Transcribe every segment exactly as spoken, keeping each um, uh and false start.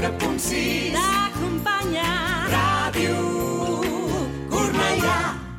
quatre punt sis t'acompanya Ràdio Cornellà.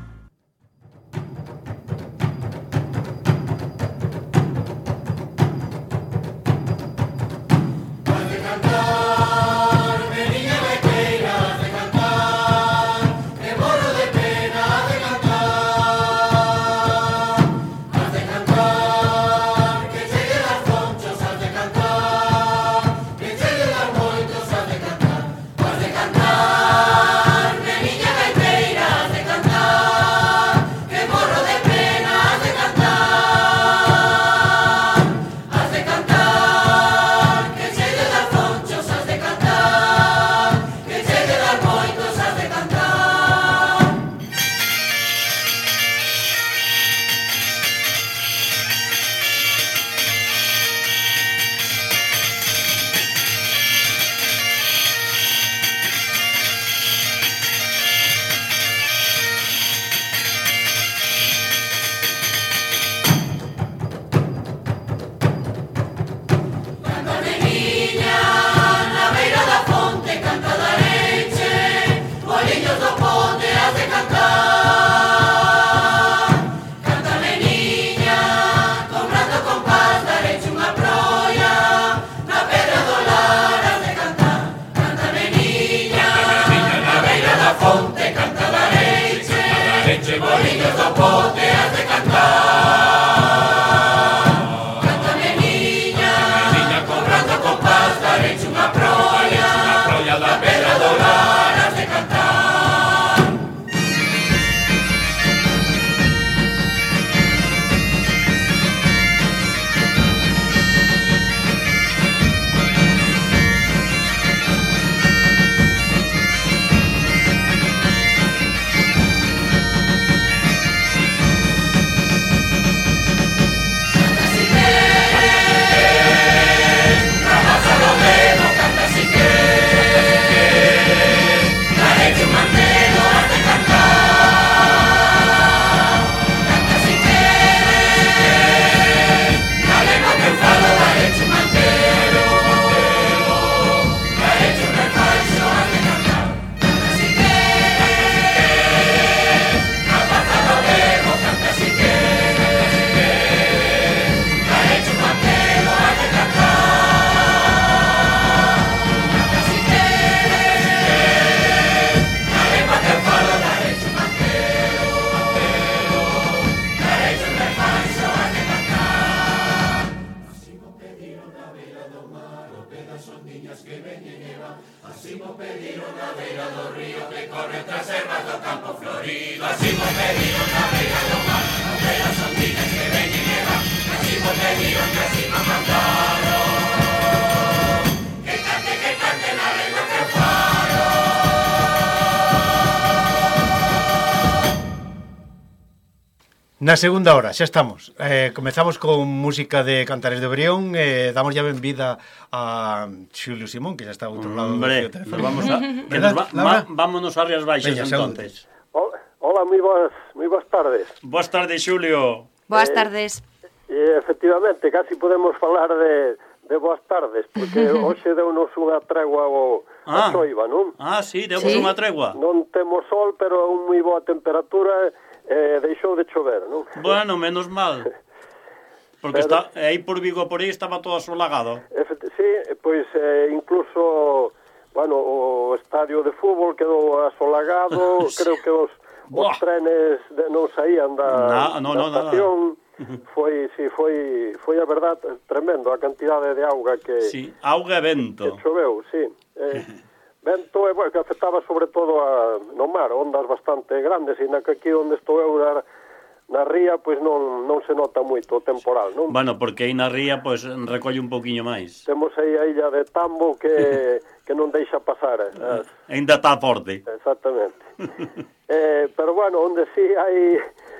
Na segunda hora, xa estamos. Eh, comezamos con música de Cantares de Brión, eh, damos ya benvida a Xulio Simón, que xa está ao outro lado. Hombre, do nos vamos a, que nos va, ma, vámonos a Rías Baixas. Veña, entonces. Hola, moi boas, moi boas tardes. Boas tardes, Xulio. Boas tardes. Eh, efectivamente, casi podemos falar de, de boas tardes, porque hoxe deu-nos unha tregua ao, ah. a xoiva, non? Ah, sí, deu-nos ¿Sí? unha tregua. Non temos sol, pero un moi boa temperatura. Eh, deixou de chover, non? Bueno, menos mal. Porque pero, está aí por Vigo, por aí estaba todo asolagado. Efect- sí, pois eh, incluso, bueno, o estadio de fútbol quedou asolagado, sí. Creo que os, os trenes de, non saían da, no, no, da no, estación. Foi, sí, foi, foi a verdad tremendo a cantidade de auga que... Sí, auga e vento. Que choveu, sí. Eh, vento, bueno, que afectaba sobre todo a, no mar, ondas bastante grandes, e na que aquí onde estou eu na, na ría, pois non, non se nota moito o temporal, non? Bueno, porque aí na ría, pois, recolle un poquinho máis. Temos aí a illa de Tambo que, que non deixa pasar. Eh. Ainda está forte. Exactamente. eh, pero, bueno, onde sí hai,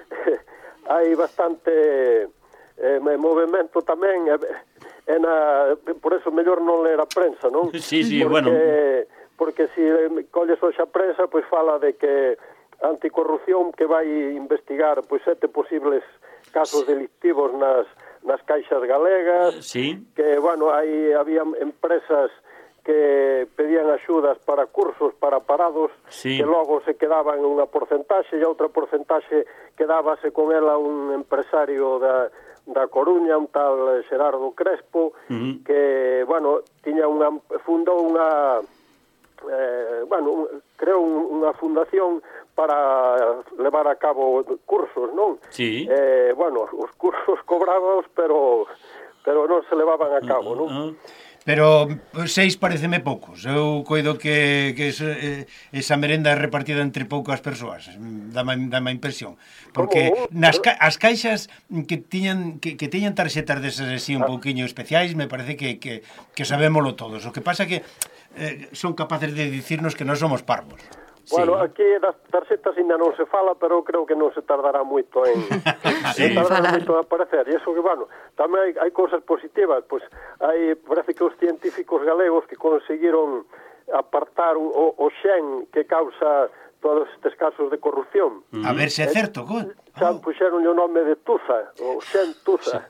hai bastante eh, movimento tamén, é, é na, por eso mellor non ler a prensa, non? Sí, sí, porque, bueno... Porque se colles hoxe a prensa, pois fala de que Anticorrupción que vai investigar pois sete posibles casos delictivos nas, nas caixas galegas, sí. Que, bueno, aí había empresas que pedían axudas para cursos para parados, sí. que logo se quedaban unha porcentaxe e outra porcentaxe quedábase con ela un empresario da, da Coruña, un tal Xerardo Crespo, uh-huh. que, bueno, tiña unha, fundou unha, eh, bueno, un, creou un, unha fundación para levar a cabo cursos, non? Sí. Eh, bueno, os cursos cobrábaos, pero pero non se levaban a cabo, non? Uh-huh. Pero seis pareceme poucos. Eu coido que, que es, eh, esa merenda é repartida entre poucas persoas. Dame, dame a impresión. Porque nas ca as caixas que tiñan que, que tiñan tarxetas desas así un pouquiño especiais, me parece que, que, que sabémolo todos. O que pasa que eh, son capaces de dicirnos que non somos parvos. Bueno, sí. aquí das tarxetas ainda non se fala, pero creo que non se tardará moito en, sí. non tardará moito en aparecer. E iso que, bueno, tamén hai, hai cousas positivas, pois hai, parece que os científicos galegos que conseguiron apartar o, o xen que causa todos estes casos de corrupción. A ver se é certo, co. Xa oh. puxeron o nome de Tuza, o xen Tuza.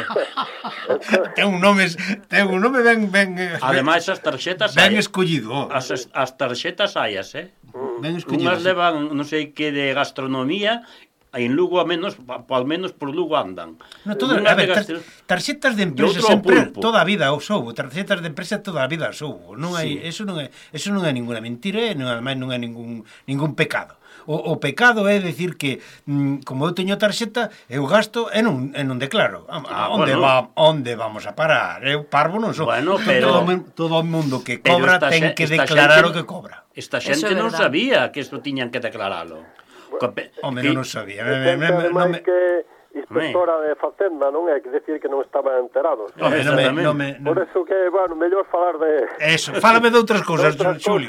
ten un nome, ten un nome ben ben Ademais as tarxetas ben hai, escollido. As as tarxetas haias, eh? Ben escollido. Unhas levan non sei que de gastronomía, en Lugo a menos, al menos por Lugo andan. No, toda, a ver, tar, tarxetas de empresa sempre toda a vida os soubo, tarxetas de empresa toda a vida os soubo. Non hai, sí. eso non é, eso non é ninguna mentira, e non, ademais non é ningún ningún pecado. O, o pecado é decir que mm, como eu teño tarxeta, eu gasto e non, e non declaro. A, a onde, bueno. va, onde vamos a parar? Eu parvo non sou. Bueno, pero... todo, todo o mundo que cobra ten que declarar xente, o que cobra. Esta xente non sabía que isto tiñan que declaralo. Home, non o sabía. E me, me, me, me, que inspectora de Facenda, non é? Que decir que non estaban enterados. No, no me, no me, no. Por eso que, bueno, mellor falar de... Eso, fálame de outras cousas, Xulio.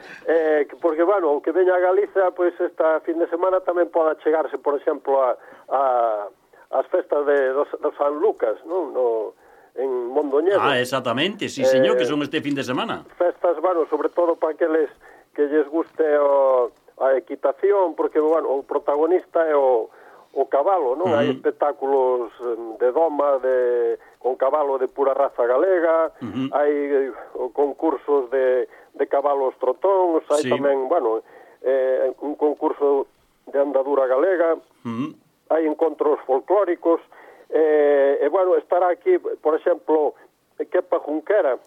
Eh, porque, bueno, o que veña a Galiza, pois pues, esta fin de semana tamén poda chegarse, por exemplo, a, a, as festas de, dos, dos San Lucas, non? No, en Mondoñedo. Ah, exactamente, sí, señor, eh, que son este fin de semana. Festas, bueno, sobre todo para aqueles que lles guste o... a equitación, porque, bueno, o protagonista é o, o cabalo, non? Uh-huh. Hai espectáculos de doma, de, con cabalo de pura raza galega, uh-huh. hai o, concursos de, de cabalos trotóns, hai sí. tamén, bueno, eh, un concurso de andadura galega, uh-huh. hai encontros folclóricos, eh, e, bueno, estará aquí, por exemplo, Kepa Junquera,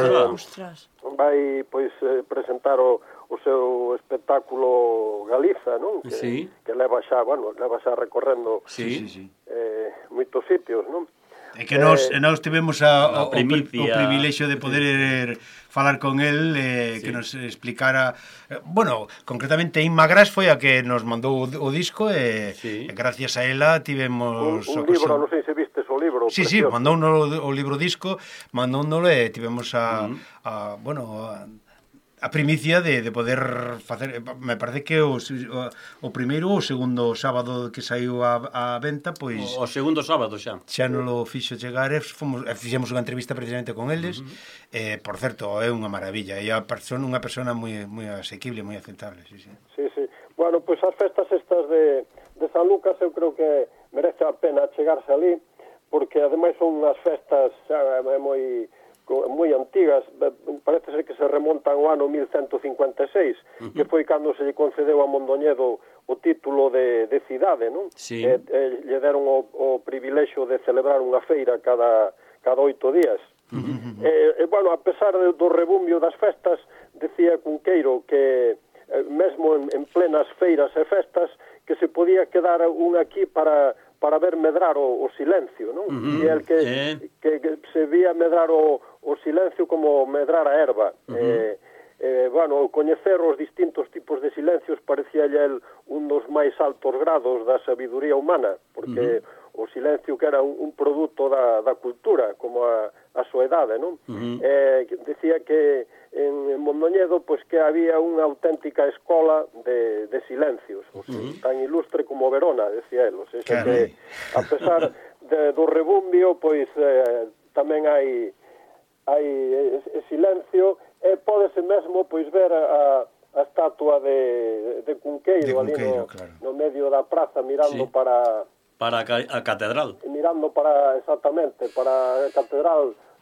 Ostras. que vai, pois, eh, presentar o o seu espectáculo Galiza, non? Que, sí. que leva xa, bueno, leva xa recorrendo sí, sí, sí. Eh, moitos sitios, non? É que nós, eh, nós tivemos a, o, o, o privilexio de poder falar con el, eh, sí. que nos explicara, eh, bueno, concretamente Inma Gras foi a que nos mandou o, o disco e, sí. e gracias a ela tivemos... Un, un libro, non sei se vistes o libro. Sí, precioso. Sí, mandou o, o libro disco, mandou e tivemos a, uh -huh. a bueno... A, a primicia de, de poder facer, me parece que o, o, o primeiro ou o segundo sábado que saiu a, a venta, pois o, o segundo sábado xa xa non lo fixo chegar e fomos, fixemos unha entrevista precisamente con eles. Uh -huh. eh, por certo, é unha maravilla e a persona, unha persona moi, moi asequible, moi aceptable. Sí, sí. Sí, sí. Bueno, pois as festas estas de, de San Lucas eu creo que merece a pena chegarse ali, porque ademais son unhas festas xa, moi moi antigas, parece ser que se remontan ao ano mil cento cincuenta e seis, uh-huh. que foi cando se lle concedeu a Mondoñedo o título de, de cidade, non? Sí. E, e lle deron o, o privilexio de celebrar unha feira cada, cada oito días. Uh-huh. E, e, bueno, a pesar do rebumbio das festas, decía Cunqueiro que eh, mesmo en, en plenas feiras e festas, que se podía quedar un aquí para... para ver medrar o, o silencio, non? Uh-huh. E el que, eh. que, que se vía medrar o, o silencio como medrar a erva. Uh-huh. eh, eh, bueno, coñecer os distintos tipos de silencios parecía el un dos máis altos grados da sabiduría humana, porque uh-huh. o silencio que era un, un produto da, da cultura, como a, a soedade, non? Uh-huh. eh, decía que en Mondoñedo, pois que había unha auténtica escola de, de silencios, o sea, uh-huh. tan ilustre como Verona, decía él, o sea, que a pesar de, do rebumbio, pois eh, tamén hai hai e, silencio, e pódese mesmo pois ver a, a estatua de, de Cunqueiro, de Cunqueiro ali no, claro. no medio da praza, mirando sí. para para a catedral, mirando para, exactamente, para a catedral,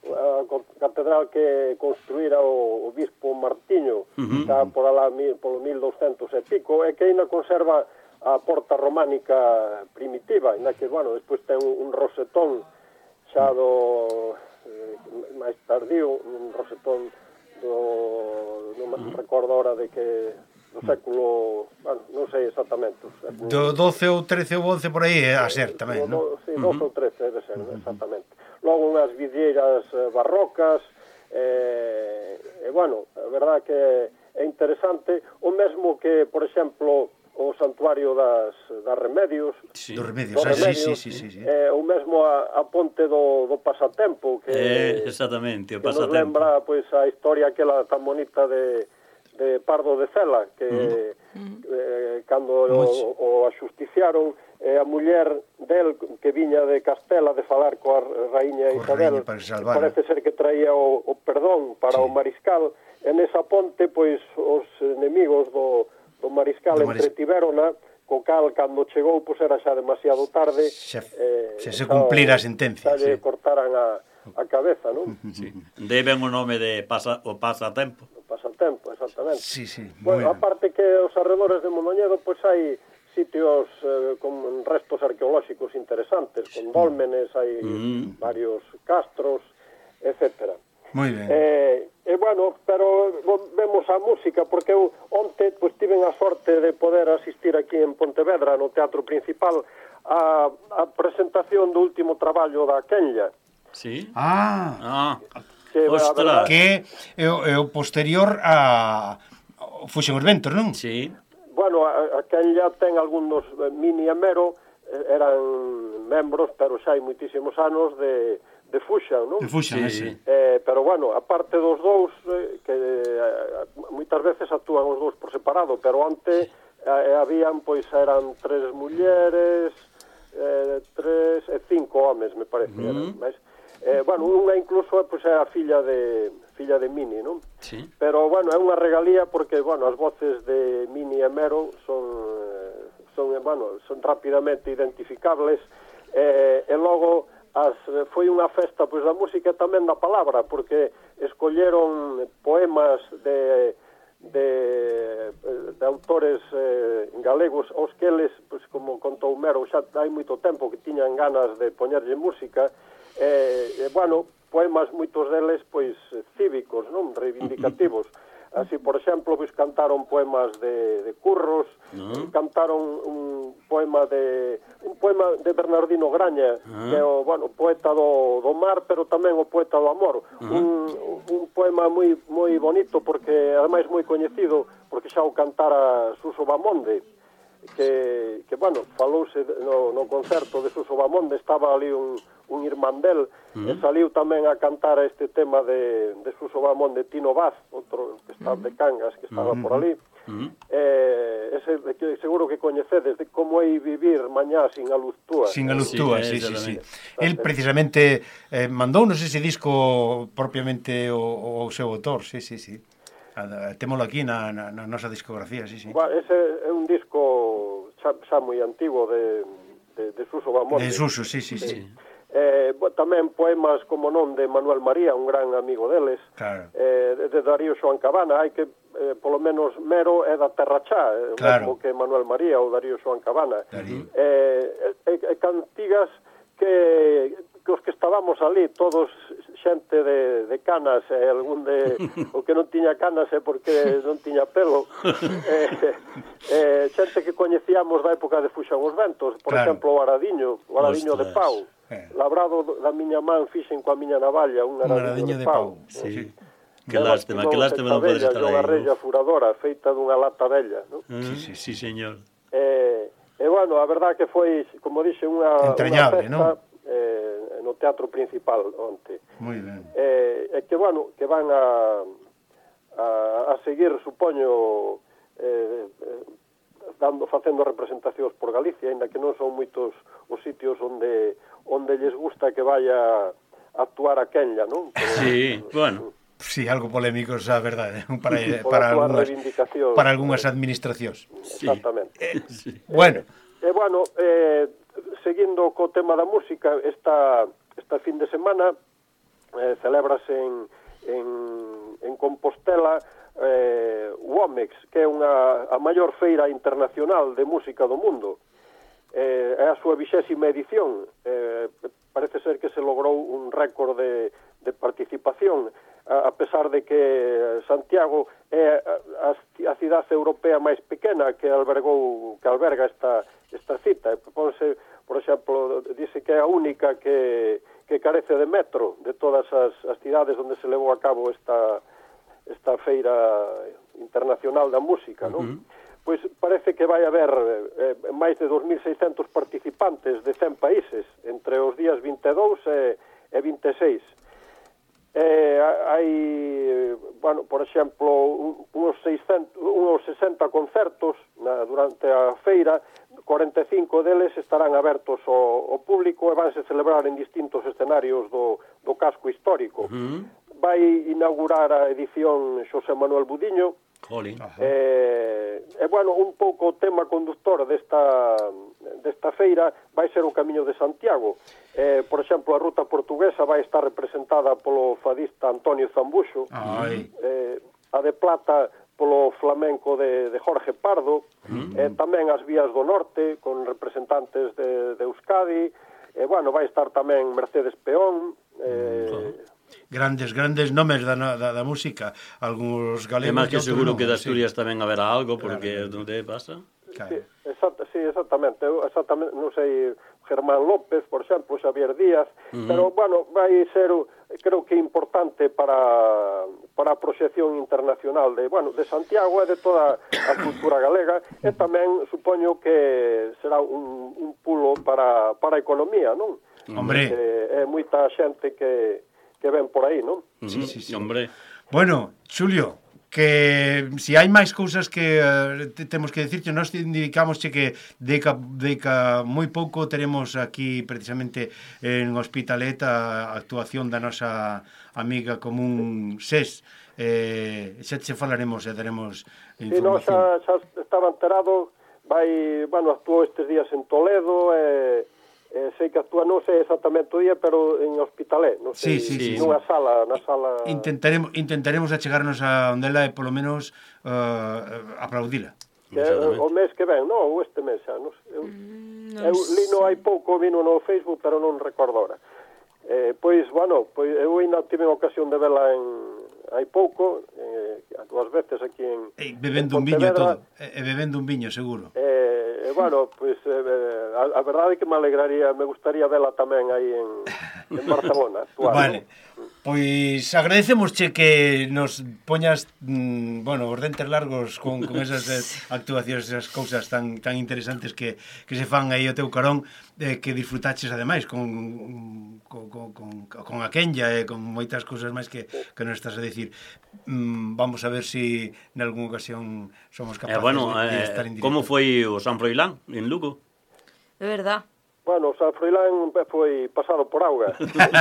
a catedral que construíra o, o bispo Martiño, uh-huh. Está por alá polo mil douscentos e pico, e que ainda conserva a porta románica primitiva, ainda que, bueno, despois ten un, un rosetón xa do eh, máis tardío, un rosetón do non me recordo ahora de que do século, bueno, non sei exactamente século, do doce ou trece ou once por aí a ser tamén, non? Si, doce ou trece debe ser, uh-huh. Exactamente. Logo unhas videiras barrocas, e, e bueno, a verdad que é interesante, o mesmo que, por exemplo, o santuario das, das Remedios, sí. dos Remedios, dos ah, remedios sí, sí, sí, sí. Eh, o mesmo a, a ponte do, do Pasatempo, que, eh, exactamente, o que Pasatempo. nos lembra pois, a historia aquela tan bonita de, de Pardo de Cela, que mm. eh, cando o, o axusticiaron, eh, a muller del, que viña de Castela de falar coa raíña Isabel, parece ser que traía o, o perdón para sí. O mariscal, e nesa ponte, pois, os enemigos do do mariscal do maris... entretiverona, co cal, cando chegou, pois era xa demasiado tarde, xa, eh, xa se cumplira a sentencia, xa lle sí. cortaran a, a cabeza, non? Sí. Deben o nome de pasa, o Pasatempo. O Pasatempo, exactamente. Sí, sí, bueno, aparte que os arredores de Mondoñedo, pois hai sitios eh, con restos arqueolóxicos interesantes, con dólmenes, hai mm. varios castros, etcétera. Moi ben. Eh, e, bueno, pero vemos a música, porque eu onte pois, tiven a sorte de poder asistir aquí en Pontevedra, no Teatro Principal, a, a presentación do último traballo da Kenya. Sí? Ah, ah. Que, verdad, que é o, é o posterior a Fuxen os Ventos, non? Sí. Bueno, a, a Kenya ten algúns Mini e Mero, eran membros, pero xa hai moitísimos anos de... de Fuxan, non? De Fuxan, sí. sí. Eh, pero, bueno, aparte dos dous, eh, que eh, moitas veces actúan os dous por separado, pero antes eh, habían, pois, eran tres mulleres, eh, tres e cinco homes, me parece. Mm. Eran, mas, eh, bueno, unha incluso, pois, é a filla de filla de Mini, non? Sí. Pero, bueno, é unha regalía porque, bueno, as voces de Mini e Mero son, son, bueno, son rapidamente identificables, eh, e logo As, foi unha festa pois da música e tamén da palabra, porque escolleron poemas de, de, de autores eh, galegos, aos que eles, pois, como contou Mero, xa hai moito tempo que tiñan ganas de poñerlle música, e, eh, bueno, poemas moitos deles, pois, cívicos, non? Reivindicativos. Así, por exemplo, pois, cantaron poemas de, de Curros, uh-huh. cantaron un poema de un poema de Bernardino Graña, uh-huh. que é o, bueno, poeta do, do mar, pero tamén o poeta do amor. Uh-huh. Un, un poema moi moi bonito, porque ademais moi coñecido, porque xa o cantara Suso Bamonde, que, que bueno, falouse no, no concerto de Suso Bamonde, estaba ali un, un irmán del, uh-huh. e saliu tamén a cantar este tema de, de Suso Bamonde, Tino Vaz, outro que está uh-huh. de Cangas, que estaba uh-huh. por ali. Uh-huh. Eh, ese que seguro que coñecedes, de como é vivir mañá sin a luz túa. Sin a luz túa, sí, sí, sí. El precisamente eh, mandounos ese disco propiamente o, o seu autor, sí, sí, sí. Témolo aquí na, na, na nosa discografía, sí, sí. Bueno, ese é un disco xa, xa moi antigo de, de, de Suso Bamonde. De Suso, sí, sí, sí. sí. Eh, tamén poemas, como non, de Manuel María, un gran amigo deles, claro. eh, de Darío Xoán Cabana. Hai que, eh, polo menos, Mero é da Terra Chá, eh, claro. mesmo que Manuel María ou Darío Xoán Cabana. Darío. Eh, e, e cantigas que, que os que estábamos ali, todos xente de, de canas, e eh, algún de o que non tiña canas é porque non tiña pelo, eh, eh, xente que coñecíamos da época de Fuxan os Ventos, por claro. exemplo, o Aradiño, o Aradiño Ostras. de Pau, eh. labrado da miña man fixen coa miña navalla, un Aradiño, un aradiño de, de Pau. Pau. Sí. Sí. Que lástima, que lástima non podes estar aí. Unha rella furadora feita dunha lata bella, non? Mm, sí, sí, sí, señor. Eh, e, bueno, a verdad que foi, como dixe, unha, entrañable, unha festa, non? Eh, no Teatro Principal onte. Moi ben. Eh, e que, bueno, que van a, a, a seguir, supoño, eh, eh, dando, facendo representacións por Galicia, ainda que non son moitos os sitios onde onde lles gusta que vaya a actuar a Kenya, non? Pero, sí, bueno. Sí, algo polémico, a verdade, para, para, algunhas, para algunhas administracións. Sí. Exactamente. Eh, sí. Bueno. E, eh, bueno, eh, seguindo co tema da música, esta, esta fin de semana eh, celebrase en, en, en Compostela eh, o Omex, que é unha, a maior feira internacional de música do mundo. Eh, é a súa vixésima edición. Eh, parece ser que se logrou un récord de, de participación, a, a pesar de que Santiago é a, a cidade europea máis pequena que albergou que alberga esta, esta cita. Ponse, por exemplo, dice que é a única que, que carece de metro de todas as, as cidades onde se levou a cabo esta, esta feira internacional da música, non? Uh-huh. Pois parece que vai haber eh, máis de dos mil seiscentos participantes de cen países entre os días vinte e dous e, e vinte e seis. Eh, hai, bueno, por exemplo, uns, seiscentos, uns sesenta concertos na, durante a feira, cuarenta e cinco deles estarán abertos ao, ao público e vanse celebrar en distintos escenarios do, do casco histórico. Uh-huh. Vai inaugurar a edición Xosé Manuel Budiño. Eh, e, bueno, un pouco o tema conductor desta, desta feira vai ser o Camiño de Santiago. Eh, por exemplo, a ruta portuguesa vai estar representada polo fadista Antonio Zambuxo. Eh, a de plata polo flamenco de, de Jorge Pardo. Mm. Eh, tamén as vías do norte con representantes de, de Euskadi. Eh, bueno, vai estar tamén Mercedes Peón. Eh, mm. Grandes, grandes nomes da, da, da música. Algúns galegos... É máis que seguro que de Asturias sí. tamén haberá algo, porque claro. Onde pasa... Claro. Sí, exact, sí, exactamente. Eu, exactamente, non sei, Germán López, por exemplo, Xavier Díaz, uh-huh. pero, bueno, vai ser, creo que importante para, para a proxección internacional de, bueno, de Santiago e de toda a cultura galega, e tamén supoño que será un, un pulo para, para a economía, non? Hombre. É moita xente que... que ven por aí, non? Sí, sí, sí. Hombre. Bueno, Xulio, que se si hai máis cousas que uh, te, temos que decirte, nós indicamos que deca, deca moi pouco teremos aquí precisamente en Hospitalet a actuación da nosa amiga común SES. Eh, xa te falaremos e daremos información. Sí, no, xa, xa estaba enterado, vai, bueno, actuou estes días en Toledo e... Eh, Eh, sei que actúa, non sei exactamente o día, pero en Hospitalet, non sei, sí, sí, sí, nunha sala, na sala... Intentaremos, intentaremos achegarnos a onde ela e polo menos uh, aplaudila. Que o mes que ven, non? Ou este mes xa, non sei. Eu, mm, eu lino hai pouco, vino no Facebook, pero non recordo ahora. Eh, pois, bueno, pois eu ainda tive a ocasión de vela en hai pouco, eh, dúas veces aquí en... E bebendo un viño e todo, e bebendo un viño, seguro. Eh, E, bueno, pois, eh, a, a verdade é que me alegraría, me gustaría vela tamén aí en, en Barcelona. Actual, vale, ¿no? Pois agradecemosche que nos poñas, mmm, bueno, os dentes largos con, con esas eh, actuacións, esas cousas tan tan interesantes que, que se fan aí o teu carón, eh, que disfrutaches ademais con, con, con, con, con a Kenya e eh, con moitas cousas máis que, que nos estás a decir. Mm, vamos a ver si en algunha ocasión somos capaces eh, bueno, de, de estar en directo. Como foi o San Froilán en Lugo? De verdad. Bueno, o San Froilán foi pasado por auga.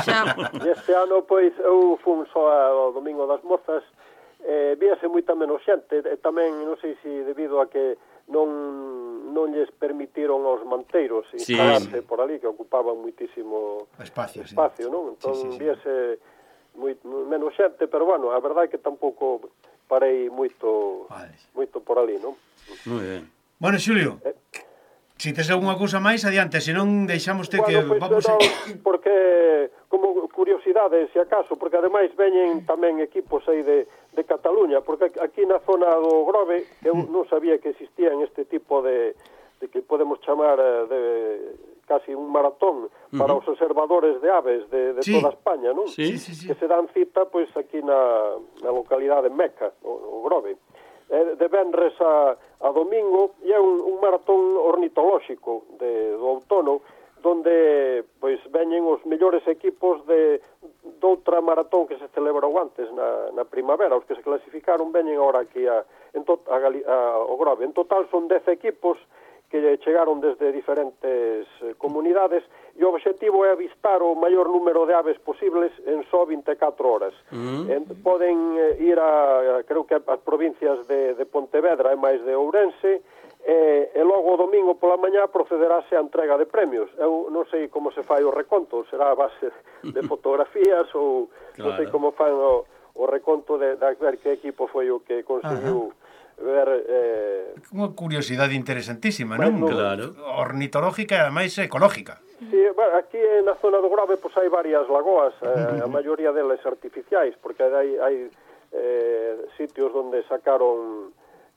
E este ano, pois, eu fun só ao Domingo das Mozas, eh, víase moita menos xente, e tamén, non sei se debido a que non, non lles permitiron aos manteiros instalarse sí. por ali, que ocupaban muitísimo espacio, espacio sí. non? Entón, sí, sí, sí. víase moi, menos xente, pero, bueno, a verdade é que tampouco parei moito, vale. moito por ali, non? Moi ben. Bueno, Xulio... Eh, Si tes algunha cousa máis, adiante, senón deixámoste bueno, que pues, vamos no, a... porque, como curiosidade, se acaso, porque ademais veñen tamén equipos aí de, de Cataluña, porque aquí na zona do Grove, eu non sabía que existían este tipo de, de que podemos chamar de casi un maratón para uh -huh. os observadores de aves de, de sí. toda España, non? Sí, sí, sí. Que se dan cita, pois, aquí na, na localidade de Meca, o, o Grove. De venres a, a domingo, e é un, un maratón ornitolóxico de, do outono, donde pois veñen os mellores equipos de doutra maratón que se celebrou antes na, na primavera. Os que se clasificaron veñen agora aquí a, en to, a, a, o Grove. En total son dez equipos que chegaron desde diferentes eh, comunidades, e o objetivo é avistar o maior número de aves posibles en só vinte e catro horas. Mm. En, poden eh, ir a, a, creo que as provincias de, de Pontevedra e máis de Ourense, e, e logo o domingo pola mañá procederase a entrega de premios. Eu non sei como se fai o reconto, será a base de fotografías ou claro. Non sei como fan o, o reconto de, de ver que equipo foi o que conseguiu Ajá. ver... Eh, unha curiosidade interesantísima, non? No, claro. Ornitológica e ademais ecológica. Sí, bueno, aquí na zona do Grove pois hai varias lagoas, eh, a maioría delas artificiais, porque hai, hai eh, sitios onde sacaron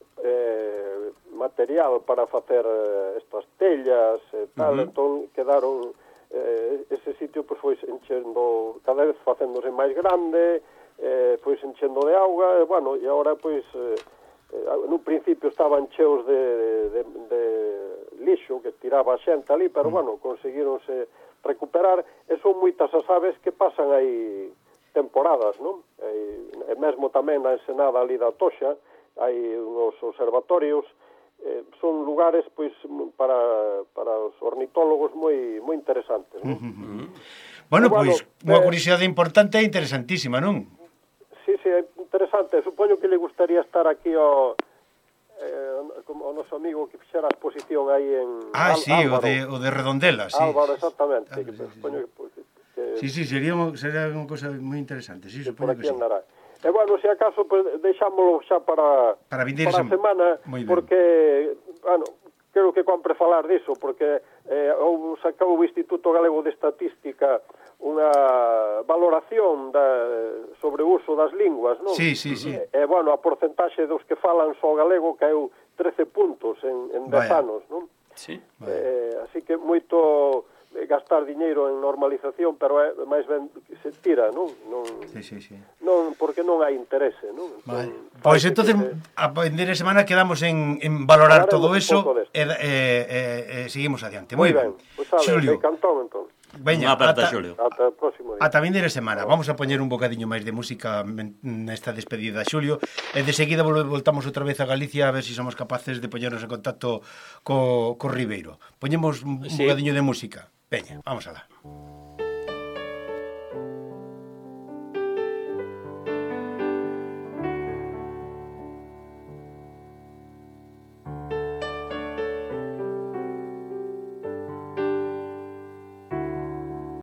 eh, material para facer eh, estas tellas e tal, uh -huh. entón quedaron eh, ese sitio pois foi enchendo, cada vez facéndose máis grande, eh, foi enchendo de auga, e bueno, e agora pois eh, eh, no principio estaban cheos de, de, de lixo que tiraba a xente ali, pero uh -huh. bueno, conseguíronse recuperar, e son moitas as aves que pasan aí temporadas, non? E, e mesmo tamén na ensenada ali da Toxa hai uns observatorios, eh, son lugares pois para, para os ornitólogos moi moi interesantes, non? Uh -huh. Bueno, pois bueno, unha curiosidade eh, importante e interesantísima, non? Sí, sí, é interesante. Supoño que le gustaría estar aquí ao eh, como o noso amigo que fixera a exposición aí en Ah, Al, sí, o de, o de Redondela, sí. Álvaro, exactamente. Ah, que, sí, supoño sí. que, que, sí, sí, sería, sería unha cosa moi interesante, sí, que supoño por aquí que sí. andará. E, bueno, se acaso, pues, deixámoslo xa para, para, para a semana, porque, bueno, creo que compre falar diso, porque eh, ou sacou o Instituto Galego de Estatística unha valoración da, sobre o uso das linguas, non? Sí, sí, sí. E, e, bueno, a porcentaxe dos que falan só galego caeu trece puntos en, en dez anos, non? Sí. Eh, así que moito gastar diñeiro en normalización, pero é máis ben que se tira, non? non sí, sí, sí. Non, porque non hai interese, non? Vale. Pois pues entonces se... a vender semana quedamos en, en valorar todo eso e, e, e, e seguimos adiante. Moi ben. Pois pues, sale, de cantón, entón. Veña, ata, Xulio. Ata o próximo día. Ata vender semana. Vamos a poñer un bocadiño máis de música nesta despedida, Xulio, e de seguida voltamos outra vez a Galicia a ver se si somos capaces de poñernos en contacto co, co Ribeiro. Poñemos un sí. bocadiño de música. Veña, vamos alá.